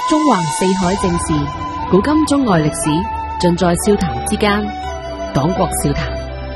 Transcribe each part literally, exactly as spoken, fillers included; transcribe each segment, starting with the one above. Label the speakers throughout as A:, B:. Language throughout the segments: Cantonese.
A: 中橫四海正事，古今中外歷史，盡在笑談之間。黨國笑談。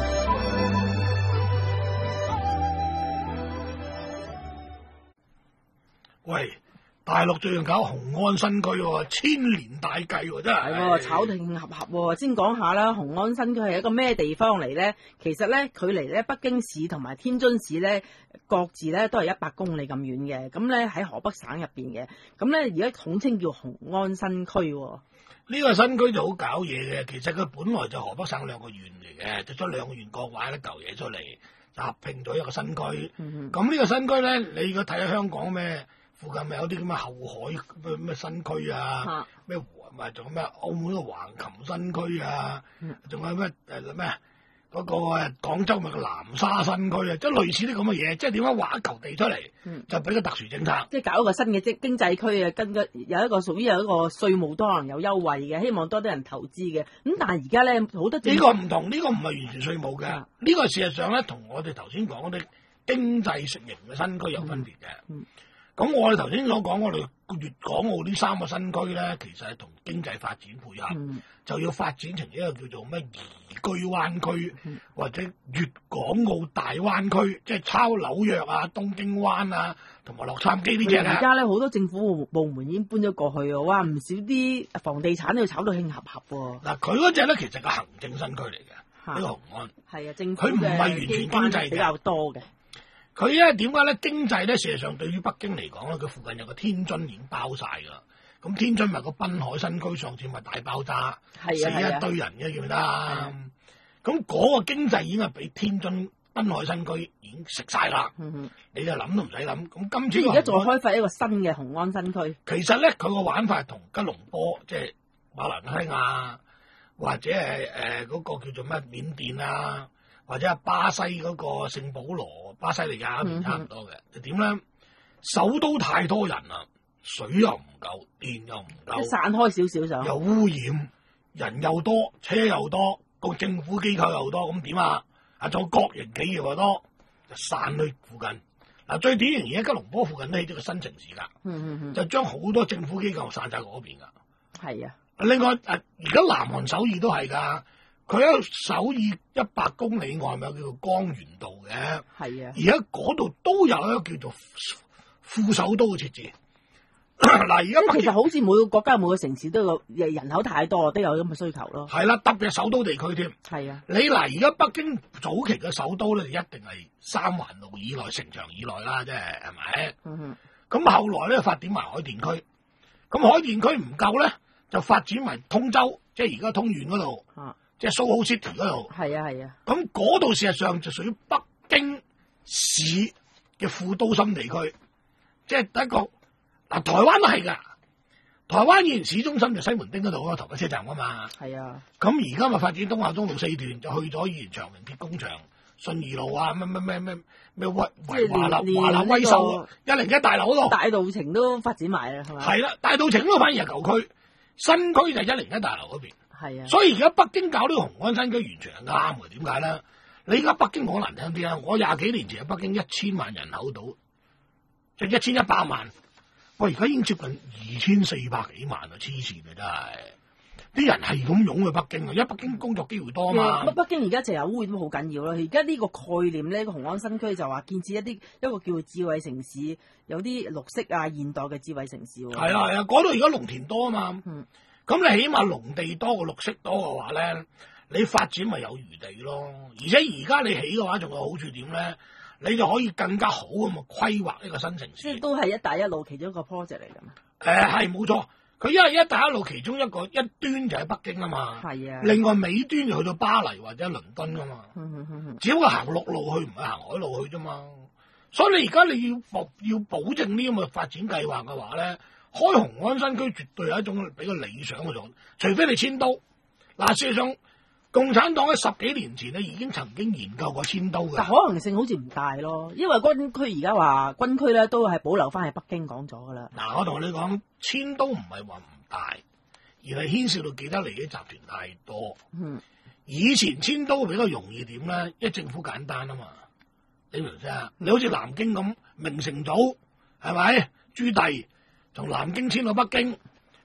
B: 喂，大陸最近搞雄安新區喎，千年大計喎，真係。
C: 係喎，炒定合合喎。先講下啦，雄安新區係一個咩地方嚟咧？其實咧，距離咧北京市同埋天津市咧，各自咧都係一百公里咁遠嘅。咁咧喺河北省入邊嘅。咁咧而家統稱叫雄安新區喎。
B: 呢個新區就好搞嘢嘅，其實佢本來就河北省兩個縣嚟嘅，就將兩個縣各挖一嚿嘢出嚟，就合併咗一個新區。咁呢、嗯、個新區咧，你如果睇下香港咩？附近咪有啲咁嘅後海咩新區啊，咩唔係仲有咩澳門嘅橫琴新區啊，仲、嗯、有咩誒咩嗰個誒廣州咪個南沙新區啊，即係類似啲咁嘅嘢，即係點樣劃一嚿地出嚟，嗯、就俾個特殊政策，
C: 即係搞一個新嘅經經濟區啊，跟個有一個屬於有一個稅務都可能有優惠嘅，希望多啲人投資嘅。咁但係而家咧好多呢
B: 個唔同，呢、呢個唔係完全稅務嘅，呢、嗯、個事實上咧同我哋頭先講嗰啲經濟型嘅新區有分別嘅。嗯嗯咁我哋頭先所講，我哋粵港澳呢三個新區咧，其實係同經濟發展配合，嗯、就要發展成一個叫做咩宜居灣區，嗯、或者粵港澳大灣區，即係抄紐約啊、東京灣啊，同埋洛杉磯呢隻啊。
C: 而家咧好多政府部門已經搬咗過去啊！哇，唔少啲房地產都要炒到興合合喎。
B: 嗱，佢嗰隻咧其實係個行政新區嚟嘅，呢個雄安。
C: 係啊，政府
B: 佢唔係完全經濟
C: 比較多嘅。
B: 佢咧點解咧經濟咧？事實上對於北京嚟講咧，佢附近有個天津已經包晒㗎。咁天津咪個濱海新區上次咪大爆炸，死一堆人嘅記唔記得啊？咁嗰個經濟已經係俾天津濱海新區已經食晒啦。嗯、哼你就諗都唔使諗。咁今次
C: 而家再開發一個新嘅雄安新區。
B: 其實咧，佢個玩法同吉隆坡即係馬來西亞或者係誒嗰個叫做咩緬甸啊。或者係巴西嗰個聖保羅、巴西利亞嗰邊差唔多嘅，就點咧？首都太多人啦，水又唔夠，電又唔夠，
C: 散開少少就
B: 又污染，人又多，車又多，個政府機構又多，咁點啊？啊，仲有國營企業又多，就散去附近。嗱，最典型而家吉隆坡附近都起咗個新城市㗎，嗯嗯嗯就將好多政府機構散晒嗰邊㗎。係啊，另外誒，而家南韓首爾都係㗎。佢喺首爾一百公里外咪有叫做江原道嘅，係啊，而家嗰度都有一個叫做副首都嘅設置。嗱，而家
C: 其實好似每個國家每個城市都有人口太多，都有咁嘅需求咯。
B: 係啦，特別係首都地區添。
C: 係啊，
B: 你嗱，而家北京早期嘅首都咧，一定係三環路以內、城牆以內啦，即係係咪？嗯哼。咁後來咧發展埋海淀區，咁海淀區唔夠咧，就發展埋通州，即係而家通縣嗰度。啊。即係蘇豪 City 嗰度，
C: 係啊係啊，
B: 咁嗰度事實上就屬於北京市嘅副都心地區，即係第一個嗱，台灣都係㗎，台灣以前市中心就西門町嗰度啊，台北車站啊嘛，係啊，咁而家咪發展東亞東路四段，就去咗以前長榮鐵工場、信義路啊，咩咩咩咩咩威維華立華立威秀一零一大樓嗰度，
C: 大稻埕都發展埋啦，係嘛？
B: 係啦，大稻埕嗰度反而係舊區，新區就係一零一大樓嗰邊。係啊，所以而家北京搞呢個雄安新區完全係啱嘅。點解咧？你而家北京講難聽啲啊！我廿幾年前喺北京一千萬人口度，就一千一百萬。喂，而家已經接近二千四百幾萬啊！黐線啊，真係！啲人係咁湧去北京啊，因為北京工作機會多啊嘛。
C: 北京而家就有污染都好緊要啦。而家呢個概念咧，個雄安新區就話建設一啲一個叫做智慧城市，有啲綠色啊、現代嘅智慧城市。係
B: 啊係啊，嗰度而家農田多啊嘛。嗯。咁你起碼農地多過綠色多嘅話咧，你發展咪有餘地咯。而且而家你起嘅話，仲有好處點咧？你就可以更加好咁啊規劃呢個新城市。
C: 即係都係一帶一路其中一個 project 嚟㗎嘛。
B: 誒係冇錯，佢因為一帶一路其中一個一端就喺北京啊嘛。係啊。另外尾端就去到巴黎或者倫敦㗎嘛。嗯嗯嗯、只不過行陸路去唔係行海路去啫嘛。所以你而家你要保要保證呢咁嘅發展計劃嘅話咧。開雄安新區絕對係一種比較理想嘅狀態，除非你遷都。嗱，事實上，共產黨喺十幾年前咧已經曾經研究過遷都嘅，
C: 但可能性好似唔大咯，因為軍區而家話軍區咧都係保留翻喺北京講咗噶啦。
B: 嗱，我同你講，遷都唔係話唔大，而係牽涉到既得利益集團太多。嗯，以前遷都比較容易點咧，因為政府簡單啊嘛，你明唔明啊？你好似南京咁，明成祖係咪？朱棣從南京遷到北京，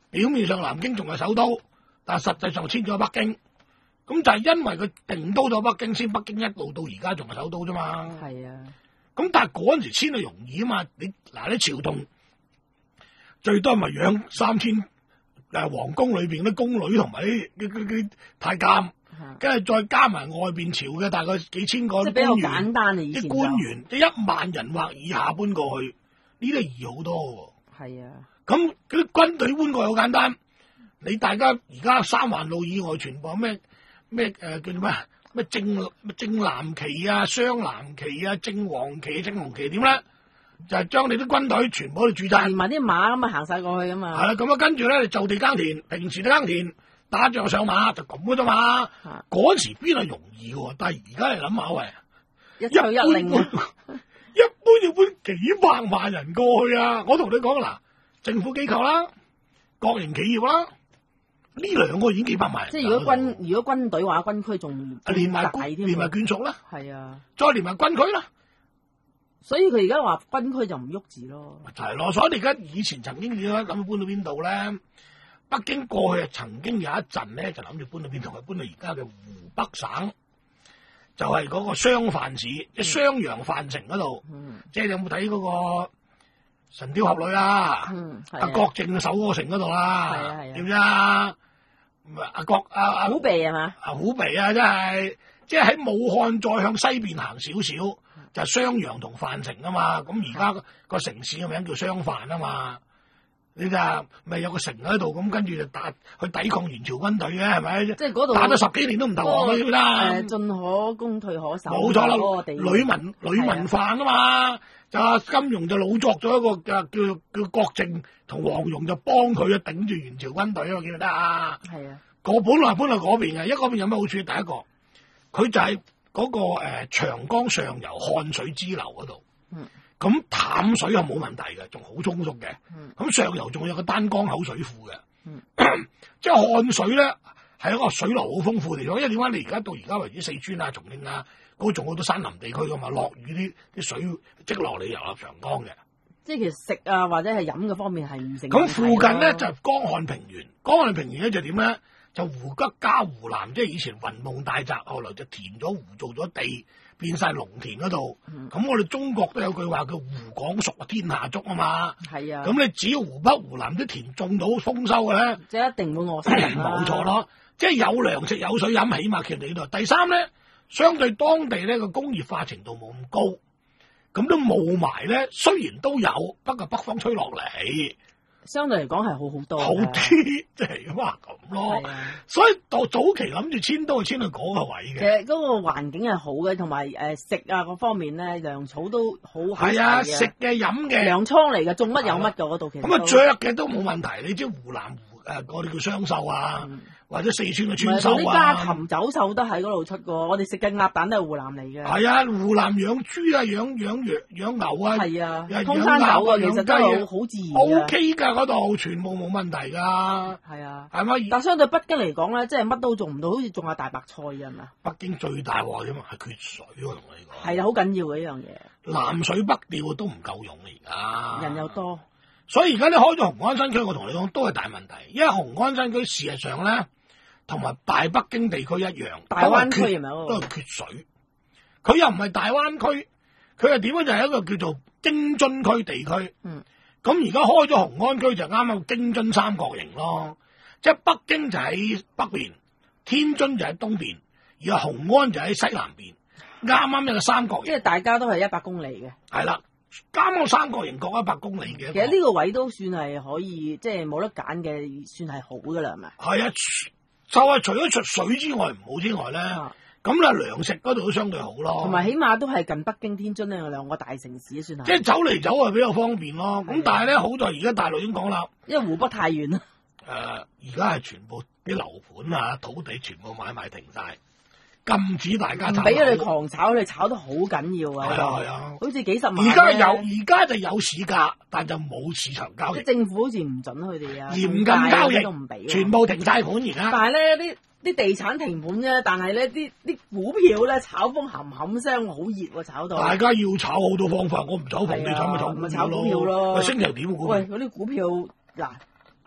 B: 表面上南京仲係首都，但係實際上遷咗北京。咁就係因為佢定都咗北京，先北京一路到而家仲係首都啫嘛。
C: 係啊。
B: 咁但係嗰陣時遷就容易啊嘛。你嗱，你朝廷最多咪養三千誒皇宮裏邊啲宮女同埋啲啲啲太監。跟住再加埋外邊朝嘅大概幾千個
C: 即係比較簡單嘅以前
B: 啲官員，即一萬人或以下搬過去，呢啲易好多喎。
C: 係啊，
B: 咁嗰啲軍隊搬過去好簡單，你大家而家三環路以外全部咩咩誒叫做咩咩正咩正藍旗啊、雙藍旗啊、正黃旗、正紅旗點咧？就係、是、將你啲軍隊全部去駐紮，
C: 連埋啲馬咁啊行晒過去啊嘛。
B: 係啦，咁啊跟住咧就地耕田，平時地耕田。打仗上馬就咁嘅啫嘛，嗰、啊、時邊係容易嘅，但係而家你諗下喂，
C: 一抽一令啊，
B: 一般要搬幾百萬人過去啊！我同你講嗱，政府機構啦、國營企業啦，呢兩個已經幾百萬人。
C: 即係如果軍如果軍隊話軍區仲
B: 連埋連埋眷屬啦，
C: 係啊，
B: 再連埋軍區啦，
C: 所以佢而家話軍區就唔喐字咯。
B: 就係咯，所以你而家以前曾經點解諗搬到邊度咧？北京過去啊，曾經有一陣咧，就諗住搬到邊度？佢搬到而家嘅湖北省，就係、是、嗰個襄樊市，即係襄陽樊城嗰度。嗯、即係你有冇睇嗰個神雕俠侶啊？
C: 嗯，
B: 阿郭靖守嗰城嗰度啦，
C: 係啊係啊，
B: 點呀？阿郭阿阿
C: 虎鼻係嘛？
B: 阿虎鼻啊，真係即係喺武漢再向西邊行少少，就係襄陽同樊城啊嘛。咁而家個城市嘅名叫襄樊啊嘛。你就咪有個城喺度，咁跟住就打去抵抗元朝軍隊嘅，係咪？即
C: 係嗰度
B: 打咗十幾年都唔投降嘅啦。
C: 誒，進可攻，退可守。
B: 冇錯啦，呂文呂文範啊嘛，就金庸就老作咗一個叫叫叫郭靖同黃蓉就幫佢啊頂住元朝軍隊啊，記唔記得啊？係啊。嗰本來搬去嗰邊嘅，一嗰邊有咩好處？第一個，佢就喺嗰個誒長江上游漢水支流嗰度。嗯。咁淡水又冇問題嘅，仲好充足嘅。咁、嗯、上游仲有個丹江口水庫嘅，嗯、即係漢水咧係一個水流好豐富嘅地方。因為點解你而家到而家為止四川啊、重慶啊，嗰度仲好多山林地區噶嘛，落雨啲啲水積落嚟游入長江嘅。即係其實食啊或者係飲嘅方面係唔成。咁附近咧就係、江漢平原，江漢平原咧就點咧？就湖北加湖南，即係以前雲夢大澤，後來就填咗湖做咗地。變晒農田嗰度，咁、嗯、我哋中國都有句話叫湖廣熟啊，天下足啊嘛。係啊，咁你只要湖北、湖南啲田種到豐收嘅咧，即係一定會餓死人啦。冇錯咯，即係有糧食有水飲，起碼其實你度。第三咧，相對當地咧個工業化程度冇咁高，咁都霧霾咧，雖然都有，不過北方吹落嚟。相對嚟講係好好多，好啲即係咁話咁咯。所以到早期諗住遷都係遷去嗰個位嘅。其實嗰個環境係好嘅，同埋誒食啊各方面咧，糧草都好係啊，食嘅飲嘅糧倉嚟嘅，種乜有乜嘅嗰度。其實咁啊，著嘅都冇問題。你知湖南湖誒嗰啲叫雙秀啊。嗯或者四川嘅川秀啊，啲家禽走獸都喺嗰度出嘅，我哋食嘅鴨蛋都係湖南嚟嘅。係啊，湖南養豬啊，養養羊養牛啊，係啊，通山狗啊，其實都係好自然 O K 噶，嗰度全部冇問題噶。係啊，係咪？但相對北京嚟講咧，即係乜都做唔到，好似種下大白菜啊嘛。北京最大鑊啫嘛，係缺水喎，同你講。係啊，好緊要嘅一樣嘢。南水北調都唔夠用而家。人又多，所以而家你開咗雄安新區，我同你講都係大問題，因為雄安新區事實上咧。同埋大北京地區一樣，大灣區係咪都係缺水？佢又唔係大灣區，佢係點樣？就係一個叫做京津區地區。嗯，咁而家開咗雄安區就啱啱京津三角形咯，即係北京就喺北邊，天津就喺東邊，而雄安就喺西南邊，啱啱一個三角形。即係大家都係一百公里嘅。係啦，啱啱三角形各一百公里嘅。其實呢個位都算係可以，即係冇得揀嘅，算係好噶啦，係咪？係啊。就係除咗出水之外唔好之外咧，咁咧糧食嗰度都相對好咯。同埋起碼都係近北京、天津呢兩個大城市算係。即係走嚟走去比較方便咯。咁但係咧，好在而家大陸已經講啦，因為湖北太遠啦。誒、呃，而家係全部啲樓盤啊、土地全部買賣停晒，禁止大家炒。唔俾佢哋狂炒，佢哋炒得好緊要啊！係啊係啊，好似幾十萬。而家有，而家就有市價，但就冇市場交易。即政府好似唔準佢哋啊，嚴禁交易都唔俾，全部停晒盤而家。但係咧，啲啲地產停盤啫，但係咧啲啲股票咧炒風冚冚聲，好熱喎，炒到。大家要炒好多方法，我唔炒房地產咪炒股票咯。升又點？喂，嗰啲股票嗱。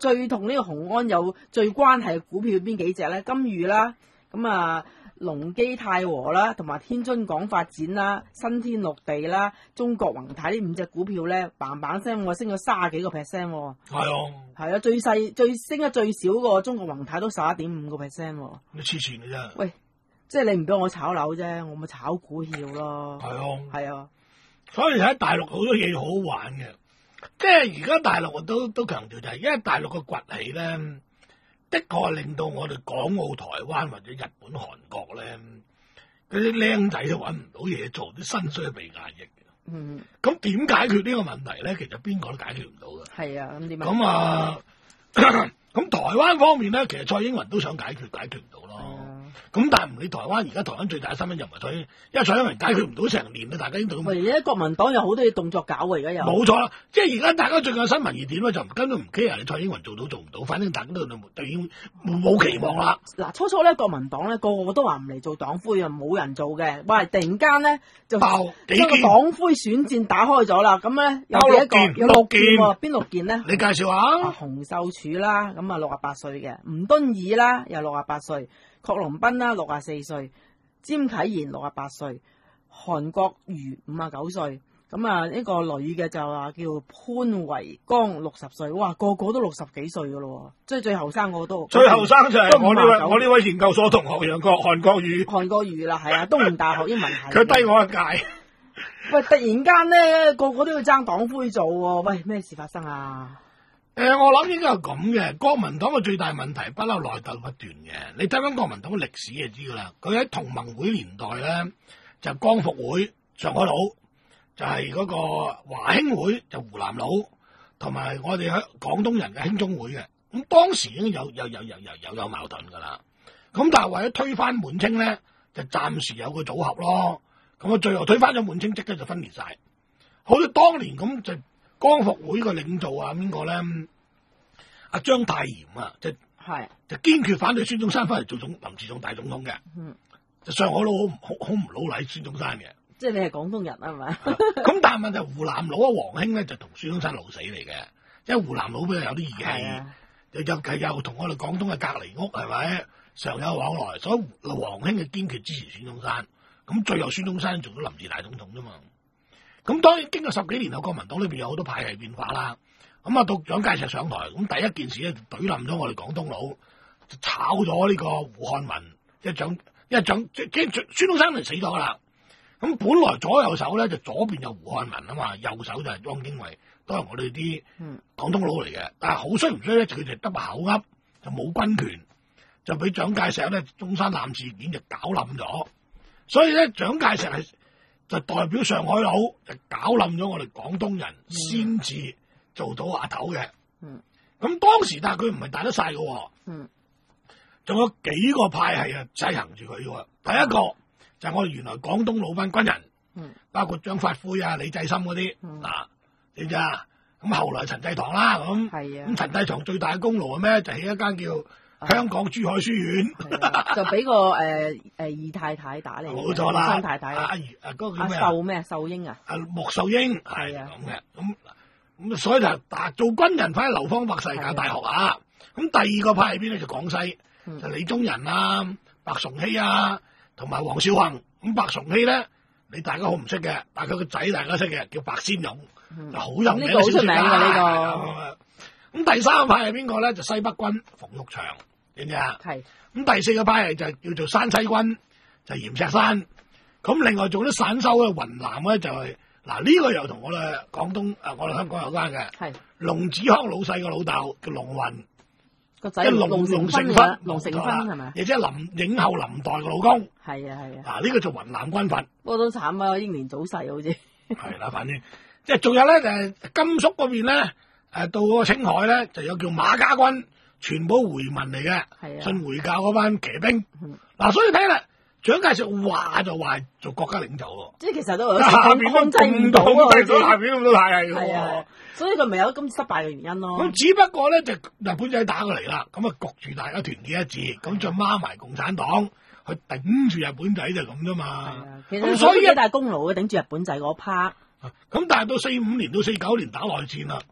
C: 最同呢個雄安有最關係嘅股票邊幾隻咧？金隅啦，咁啊隆基泰和啦，同埋天津港發展啦、新天綠地啦、中國宏泰呢五隻股票咧，嘭嘭聲我升咗卅幾個 percent。
B: 係啊，
C: 係啊，最細最升得最少個中國宏泰都十一點五個 percent。
B: 你黐線嘅啫。
C: 喂，即係你唔俾我炒樓啫，我咪炒股票咯。
B: 係啊，
C: 係啊，
B: 所以喺大陸好多嘢好好玩嘅。即係而家大陸我都都強調就係，因為大陸嘅崛起咧，的確係令到我哋港澳、台灣或者日本、韓國咧，嗰啲僆仔都揾唔到嘢做，啲薪水被壓抑嘅。
C: 嗯。
B: 咁點解決呢個問題咧？其實邊個都解決唔到嘅。
C: 係啊，咁點啊？
B: 咁啊，咁台灣方面咧，其實蔡英文都想解決，解決唔到咯。咁但係唔理台灣，而家台灣最大嘅新聞又唔係蔡英文，因為蔡英文解決唔到成年啦，大家已經對。
C: 喂，而家國民黨有好多嘢動作搞喎，而家有。
B: 冇錯啦，即係而家大家最近嘅新聞熱點咧，就根本唔 care 你蔡英文做到做唔到，反正大家都就已經冇期望啦。
C: 嗱，初初咧國民黨咧個個都話唔嚟做黨魁啊，冇人做嘅。喂，突然間咧就
B: 爆幾件
C: 將個黨魁選戰打開咗啦，咁咧有幾多個？有六件喎，邊六件咧？
B: 你介紹下。
C: 洪秀柱啦，咁啊六十八歲嘅，吳敦義啦又六十八歲。郝龍斌啦，六十四歲；詹啟賢六十八歲；韓國瑜五十九歲。咁啊，呢個女嘅就話叫潘維剛，六十歲。哇，個個都六十幾歲噶咯，即係最後生個都。
B: 最後生就係我呢位我呢位研究所同學楊國韓國瑜。
C: 韓國瑜啦，係啊，東吳大學英文系。
B: 佢低我一屆。
C: 喂，突然間咧，個個都要爭黨魁做喎。喂，咩事發生啊？
B: 誒、呃，我諗應該係咁嘅。國民黨嘅最大問題不嬲內鬥不斷嘅。你睇翻國民黨嘅歷史就知噶啦。佢喺同盟會年代咧，就係光復會上海佬，就係、是、嗰個華興會就湖南佬，同埋我哋喺廣東人嘅興中會嘅。咁當時已經有有有有有有有矛盾噶啦。咁但係為咗推翻滿清咧，就暫時有個組合咯。咁啊，最後推翻咗滿清，即刻就分裂晒。好似當年咁就。光復會個領導啊，邊個咧？阿章太炎啊，就係就堅決反對孫中山翻嚟做總臨時總大總統嘅。嗯，就上海佬好好好唔老禮孫中山嘅。
C: 即係你係廣東人啊嘛？
B: 咁但係問題湖南佬啊，黃興咧就同孫中山老死嚟嘅，因為湖南佬比較有啲義氣，又又又同我哋廣東嘅隔離屋係咪常有往來，所以黃興嘅堅決支持孫中山。咁最後孫中山做咗臨時大總統啫嘛。咁當然經過十幾年後，國民黨裏邊有好多派系變化啦。咁啊，到蔣介石上台，咁第一件事咧就懟冧咗我哋廣東佬，就炒咗呢個胡漢民，一蔣一蔣即即孫中山就死咗啦。咁本來左右手咧就左邊有胡漢民啊嘛，右手就係汪精衛，都係我哋啲廣東佬嚟嘅。但係好衰唔衰咧？佢哋得把口噏，就冇軍權，就俾蔣介石咧中山艦事件就搞冧咗。所以咧，蔣介石係。就代表上海佬就搞冧咗我哋廣東人，先至做到阿頭嘅。嗯，咁當時但係佢唔係大得晒嘅。嗯，仲有幾個派系啊制衡住佢嘅。第一個就係我哋原來廣東老班軍人，嗯，包括張發奎啊、李濟深嗰啲，嗱、嗯，你知啊？咁後來陳濟棠啦，咁，係啊，咁陳濟棠最大嘅功勞係咩？就起一間叫香港珠海書院，
C: 就俾個誒誒二太太打嚟，
B: 冇錯啦，
C: 三太太
B: 阿阿嗰個叫咩
C: 啊？秀咩？秀英啊？
B: 阿莫秀英係咁嘅，咁咁所以就打做軍人翻去流芳百世界大學啊。咁第二個派喺邊咧就廣西，就李宗仁啊、白崇禧啊，同埋黃紹竑。咁白崇禧咧，你大家好唔識嘅，但係佢個仔大家識嘅，叫白先勇，就好有名嘅小說家。呢個咁第三個派係邊個咧？就西北軍馮玉祥。知唔知啊？係咁第四個派系就叫做山西軍，就係、閻錫山。咁另外做啲散修嘅雲南咧就係嗱呢個又同我哋廣東誒我哋香港有關嘅。係龍子康老細個老豆叫龍雲，個仔龍龍成勳，龍成勳係咪？亦即係林影后林黛個老公。係啊係啊。嗱呢、這個做雲南軍閥。不過都慘啊，英年早逝好似。係啦，反正即係仲有咧就係甘肅嗰邊咧誒到嗰個青海咧就有叫馬家軍。全部回民嚟嘅，信回教嗰班騎兵。嗱、嗯啊，所以睇啦，蔣介石話就話做國家領袖喎。即係其實都有下邊控制唔到啊，下邊咁多派系喎。所以佢咪有咁失敗嘅原因咯。咁只不過咧就日本仔打過嚟啦，咁啊焗住大家團結一致，咁就孖埋共產黨去頂住日本仔就咁啫嘛。其實所以幾大功勞嘅頂住日本仔嗰 part。咁但係到四五年到四九年打內戰啦。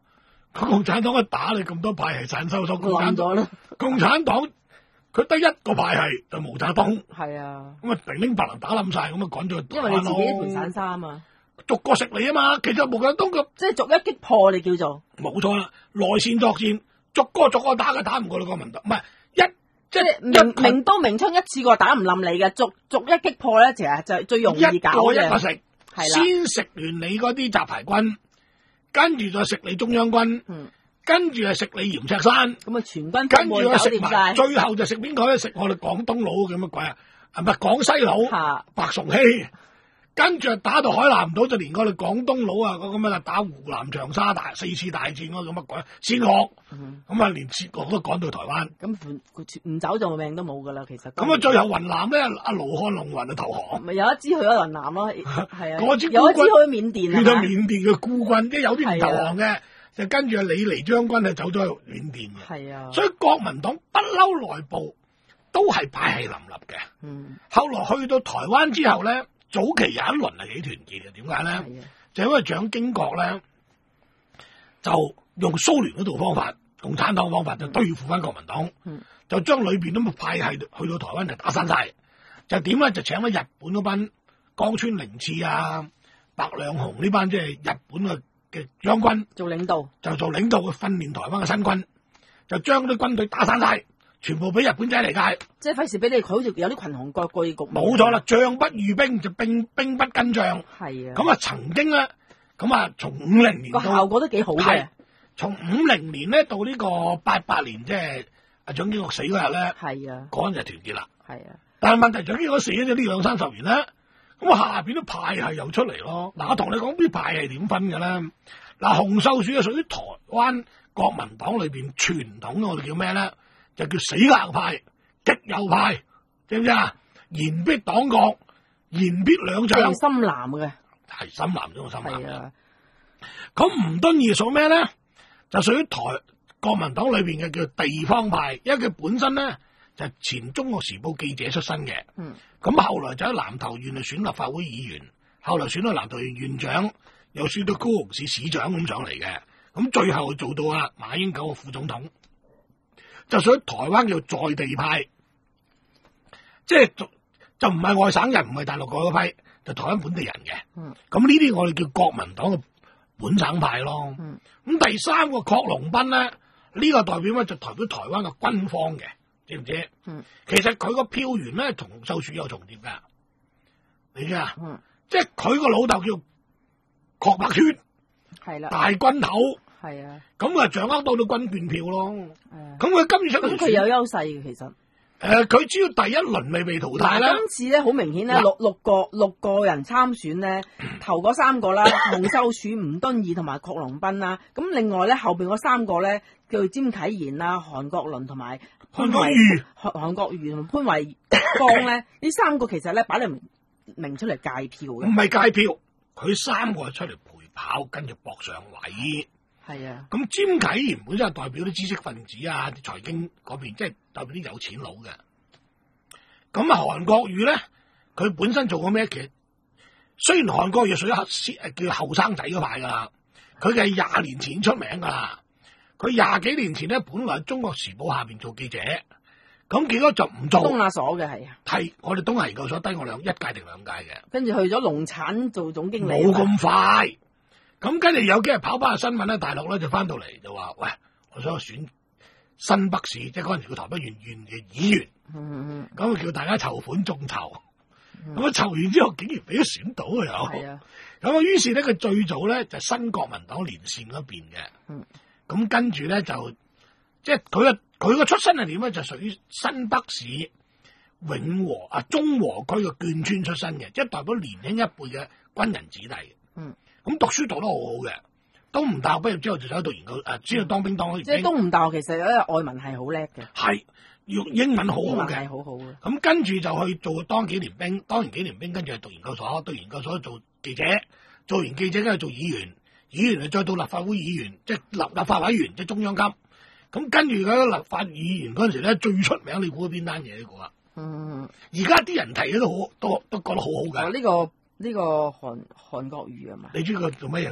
B: 共產黨一打你咁多派系散收咗，共產
C: 咗啦。
B: 共產黨佢得一個派系就毛澤東，
C: 係啊，
B: 咁啊零零白能打冧晒，咁啊趕咗去
C: 因為你自己盤散沙啊嘛，
B: 逐個食你啊嘛。其實毛澤東個
C: 即係逐一擊破，你叫做
B: 冇錯啦，內線作戰逐個逐個打嘅，打唔過你國民黨，唔係一即係
C: 明明刀明槍一次過打唔冧你嘅，逐逐一擊破咧，其實就係最容易搞嘅。
B: 一個一個食，
C: 係啦，
B: 先食完你嗰啲雜牌軍，跟住再食你中央軍，
C: 嗯，
B: 跟住係食你閻錫山，
C: 咁啊全軍
B: 跟住
C: 覆沒搞
B: 食埋，
C: 掂晒。
B: 最後就食邊個咧？食我哋廣東佬嘅乜鬼啊？係咪廣西佬？
C: 嚇
B: 白崇禧，跟住打到海南島，就連我哋廣東佬啊，嗰咁樣打湖南長沙大四次大戰嗰個乜鬼薛岳，咁啊連薛岳都趕到台灣，
C: 咁唔走就命都冇噶啦，其實。
B: 咁啊最後雲南咧，阿盧漢龍雲就投降，
C: 咪有一支去咗雲南咯，係啊，
B: 嗰支
C: 有一支去咗緬甸啊，
B: 去到緬甸嘅孤軍，即係有啲唔投降嘅，就跟住阿李尼將軍係走咗去緬甸嘅，
C: 係啊，
B: 所以國民黨不嬲內部都係派系林立嘅，
C: 嗯，
B: 後來去到台灣之後咧。早期有一輪係幾團結嘅，點解咧？就因為蔣經國咧，就用蘇聯嗰套方法、共產黨方法就對付翻國民黨，
C: 嗯、
B: 就將裏邊咁嘅派系去到台灣就打散晒。就點咧？就請咗日本嗰班江川寧次啊、白亮雄呢班即係日本嘅嘅將軍
C: 做領導，
B: 就做領導去訓練台灣嘅新軍，就將啲軍隊打散晒。全部俾日本仔嚟㗎，
C: 即係費事俾你，佢好似有啲群雄割據局。
B: 冇錯啦，將不遇兵就兵兵不跟將。
C: 係啊，
B: 咁啊曾經咧，咁啊從五零年
C: 個效果都幾好嘅。
B: 從五零年咧到呢個八八年，即係阿蔣經國死嗰日咧，
C: 係啊，
B: 嗰陣就團結啦。
C: 係啊，
B: 但係問題蔣經國死咗呢兩三十年咧，咁啊下邊啲派系又出嚟咯。嗱，我同你講啲派系點分嘅咧。嗱，洪秀柱係屬於台灣國民黨裏邊傳統嘅，我哋叫咩咧？就叫死硬派、極右派，知唔知啊？言必黨國，言必兩蔣。
C: 係深藍嘅，
B: 係深藍中嘅深藍
C: 啊。
B: 咁吳敦義屬咩咧？就屬於台國民黨裏邊嘅叫地方派，因為佢本身咧就係前中國時報記者出身嘅。
C: 嗯。
B: 咁後來就喺南投縣嚟選立法會議員，後來選到南投縣縣長，又選到高雄市市長咁上嚟嘅。咁最後做到啊馬英九嘅副總統。就屬於台灣叫在地派，即係就就唔係外省人，唔係大陸嗰批，就台灣本地人嘅。
C: 嗯，
B: 咁呢啲我哋叫國民黨嘅本省派咯。嗯，咁第三個郝龍斌咧，呢、呢個代表咧就代表台灣嘅軍方嘅，知唔知？
C: 嗯，
B: 其實佢個票源咧同洪秀柱有重疊噶，你知啊？
C: 嗯，
B: 即係佢個老豆叫郝柏村，
C: 係啦，
B: 大軍頭。
C: 係啊，
B: 咁啊掌握到啲軍券票咯。
C: 誒，
B: 咁佢今次出嚟，
C: 咁佢有優勢嘅其實。
B: 誒，佢只要第一輪未被淘汰啦。
C: 今次咧好明顯咧，六六個六個人參選咧，頭嗰三個啦，洪秀柱、吳敦義同埋郝龍斌啦。咁另外咧後邊嗰三個咧叫做詹啟賢啦、韓國倫同埋潘維韓韓國瑜同潘維光咧，呢三個其實咧擺嚟明明出嚟界票嘅。
B: 唔係界票，佢三個係出嚟陪跑，跟住搏上位。
C: 係啊，
B: 咁詹啟賢本身係代表啲知識分子啊，啲財經嗰邊，即係代表啲有錢佬嘅。咁啊，韓國瑜咧，佢本身做過咩？其實雖然韓國瑜屬於後誒叫後生仔嗰派噶啦，佢嘅廿年前出名噶啦。佢廿幾年前咧，本來喺中國時報下邊做記者，咁結果就唔做。
C: 東亞所嘅係啊，
B: 係我哋東亞研究所低我兩一屆定兩屆嘅，
C: 跟住去咗農產做總經理。
B: 冇咁快。咁跟住有幾日跑翻個新聞咧，大陸咧就翻到嚟就話：喂，我想選新北市，即係嗰陣時個台北縣縣嘅議員。
C: 嗯嗯
B: 咁啊叫大家籌款眾籌。咁啊、嗯、籌完之後，竟然俾佢選到啊有。係啊。咁啊於是咧，佢最早咧就新國民黨連線嗰邊嘅。嗯。咁跟住咧就，即係佢嘅佢個出身係點咧？就屬於新北市永和啊中和區嘅眷村出身嘅，即係代表年輕一輩嘅軍人子弟。嗯。咁讀書讀得好好嘅，東吳大學畢業之後就走去讀研究，誒，知道當兵當咗。
C: 即係東吳大學其實咧外文係好叻嘅，
B: 係用英文好好嘅，
C: 係好好嘅。
B: 咁跟住就去做當幾年兵，當完幾年兵，跟住去讀研究所，讀研究所做記者，做完記者跟住做議員，議員再到立法會議員，即係立立法委員，即係中央級。咁跟住嗰立法議員嗰陣時咧，最出名你估邊單嘢呢個啊？嗯，而家啲人提嘅都好，都都覺得好好嘅。
C: 呢個。呢個韓韓國瑜啊嘛？
B: 你知佢做乜嘢嘅？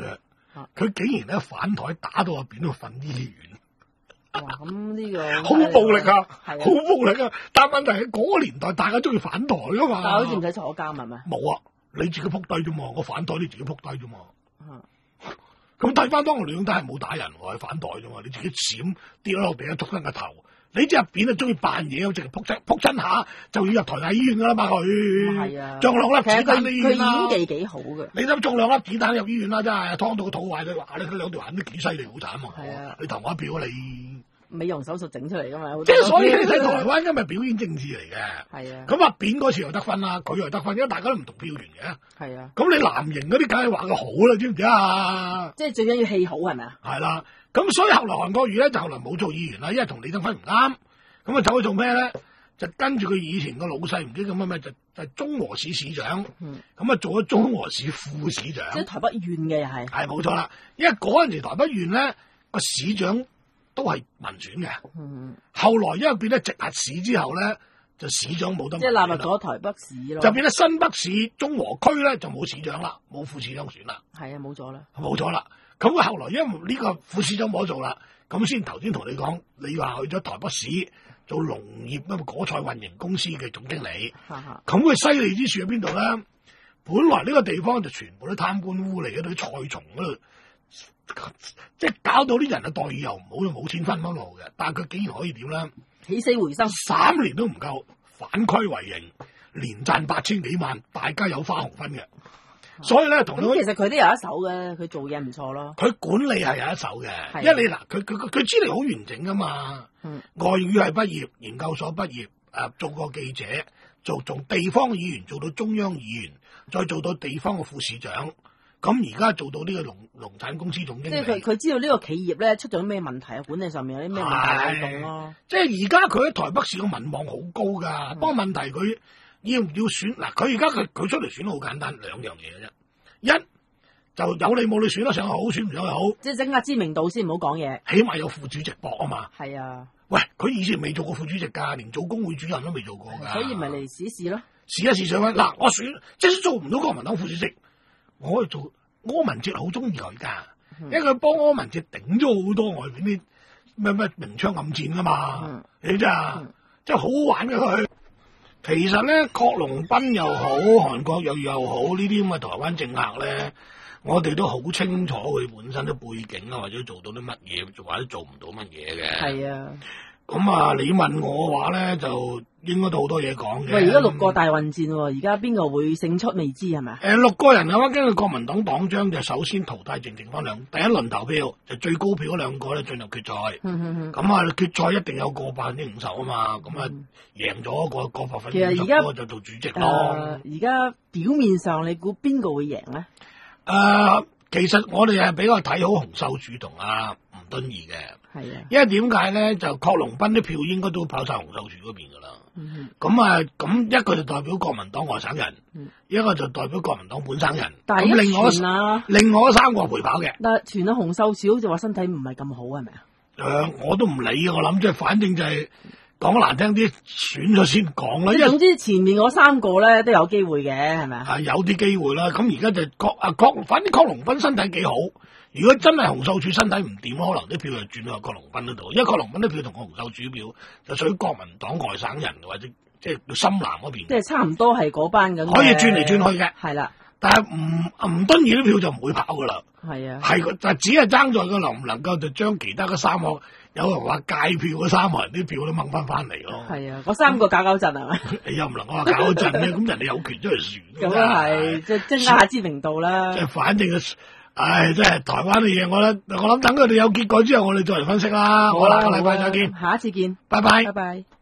B: 佢竟然咧反台打到阿扁去瞓醫院。
C: 哇！咁呢個
B: 好暴力啊，
C: 係啊
B: 好暴力啊！但問題係嗰個年代大家中意反台噶嘛，
C: 但好似唔使坐監係咪？
B: 冇啊，你自己撲低啫嘛，我反台你自己撲低啫嘛。
C: 嗯
B: 咁睇翻當個兩單係冇打人喎，係反台啫嘛，你自己閃跌咗落地，捉親個頭。你隻入邊啊，中意扮嘢，淨係撲親撲親下就要入台大醫院噶啦嘛佢。
C: 係啊，
B: 撞兩粒子
C: 其實佢
B: 彈你醫院啦。
C: 佢演技幾好嘅。
B: 你諗中兩粒子彈入醫院啦，真係劏到個肚壞，你話你佢兩條痕都幾犀利，好慘啊！
C: 係啊，
B: 你投我一票啊你！
C: 美容手術整出嚟噶嘛，
B: 即係所以你睇台灣今日表演政治嚟嘅。
C: 係啊。
B: 咁阿扁嗰次又得分啦，佢又得分，因為大家都唔同票源嘅。
C: 係啊。咁
B: 你藍營嗰啲梗係話佢好啦，知唔知啊？
C: 即係最緊要戲好係咪啊？
B: 係啦，咁所以後來韓國瑜咧就後來冇做議員啦，因為同李登輝唔啱，咁啊走去做咩咧？就跟住佢以前個老細唔知咁乜咩，就就中和市市長，咁啊、嗯、做咗中和市副市長。
C: 即係台北縣嘅又係。係
B: 冇錯啦，因為嗰陣時台北縣咧個市長都係民選嘅，
C: 嗯，
B: 後來因為變咗直轄市之後咧，就市長冇得，
C: 即係納入咗台北市咯，
B: 就變咗新北市中和區咧就冇市長啦，冇副市長選啦，
C: 係啊，冇咗啦，
B: 冇咗啦。咁佢後來因為呢個副市長冇得做啦，咁先頭先同你講，你話去咗台北市做農業啊果菜運營公司嘅總經理，咁佢犀利之處喺邊度咧？本來呢個地方就全部都貪官污吏嗰啲菜蟲嗰度。即係搞到啲人嘅待遇又唔好，就冇錢分返路嘅。但係佢竟然可以點咧？
C: 起死回生，
B: 三年都唔夠，反虧為盈，連賺八千幾萬，大家有花紅分嘅。嗯、所以咧，同
C: 咁其實佢都有一手嘅，佢做嘢唔錯咯。
B: 佢管理係有一手嘅，的因為你嗱，佢佢佢佢資歷好完整噶嘛。嗯、外語係畢業，研究所畢業，誒、呃，做過記者，做從地方議員做到中央議員，再做到地方嘅副市長。咁而家做到呢個農農產公司總經理，
C: 即係佢佢知道呢個企業咧出咗咩問題啊？管理上面有啲咩問題漏洞咯？
B: 即係而家佢喺台北市個民望好高㗎，不過、嗯、問題佢要唔要選嗱？佢而家佢佢出嚟選好簡單，兩樣嘢嘅啫。一就有你冇你選得上好，選唔上去好。即係
C: 增加知名度先，唔好講嘢。
B: 起碼有副主席搏啊嘛。
C: 係啊。喂，
B: 佢以前未做過副主席㗎，連做工會主任都未做過㗎。
C: 所以咪嚟試一試咯。
B: 試一試上去嗱，我選即使做唔到國民黨副主席。我可以做柯文哲，好中意佢噶，因為佢幫柯文哲頂咗好多外邊啲咩咩明槍暗箭噶嘛，嗯、你知啊，即係好玩嘅佢。其實咧，郝龍斌又好，韓國瑜又好，呢啲咁嘅台灣政客咧，我哋都好清楚佢本身啲背景啊，或者做到啲乜嘢，或者做唔到乜嘢嘅。係啊。咁啊，你問我嘅話咧，就應該都好多嘢講嘅。
C: 喂，而家六個大混戰，而家邊個會勝出未知係咪啊？
B: 誒、呃，六個人嘅話，根據國民黨黨章就首先淘汰剩剩翻兩，第一輪投票就最高票嗰兩個咧進入決賽。咁、嗯、啊，決賽一定有過百分之五十啊嘛，咁啊贏咗個個百分之五十嗰個就做主席咯。
C: 而家、呃、表面上你估邊個會贏咧？
B: 誒、呃，其實我哋係比較睇好洪秀柱同阿吳敦義嘅。係啊，因為點解咧？就郝龍斌啲票應該都跑晒洪秀柱嗰邊噶啦。咁啊、嗯，咁一個就代表國民黨外省人，嗯、一個就代表國民黨本省人。但係另外啊，另外三個陪跑嘅。但係傳啊，洪秀柱好似話身體唔係咁好，係咪啊？誒、呃，我都唔理，我諗即係反正就係、是、講難聽啲，選咗先講啦。因為總之前面嗰三個咧都有機會嘅，係咪啊？係有啲機會啦。咁而家就郝啊郝，反正郝龍斌身體幾好。如果真係洪秀柱身體唔掂，可能啲票就轉到郝龍斌嗰度，因為郝龍斌啲票同洪秀柱票就屬於國民黨外省人或者即係深藍嗰邊，即係差唔多係嗰班咁。可以轉嚟轉去嘅，係啦。但係吳吳敦義啲票就唔會跑噶啦，係啊，係就只係爭在佢能唔能夠就將其他嗰三個有人話界票嗰三個人啲票都掹翻翻嚟咯。係啊，嗰三個搞搞震係咪？你又唔能夠話搞震咧，咁人哋有權出嚟選。咁啊係，即係增加下知名度啦。即係反正唉，真係台灣嘅嘢，我諗我諗等佢哋有結果之後，我哋再嚟分析啦。好啦，下個禮拜再見，下一次見，拜拜，拜拜。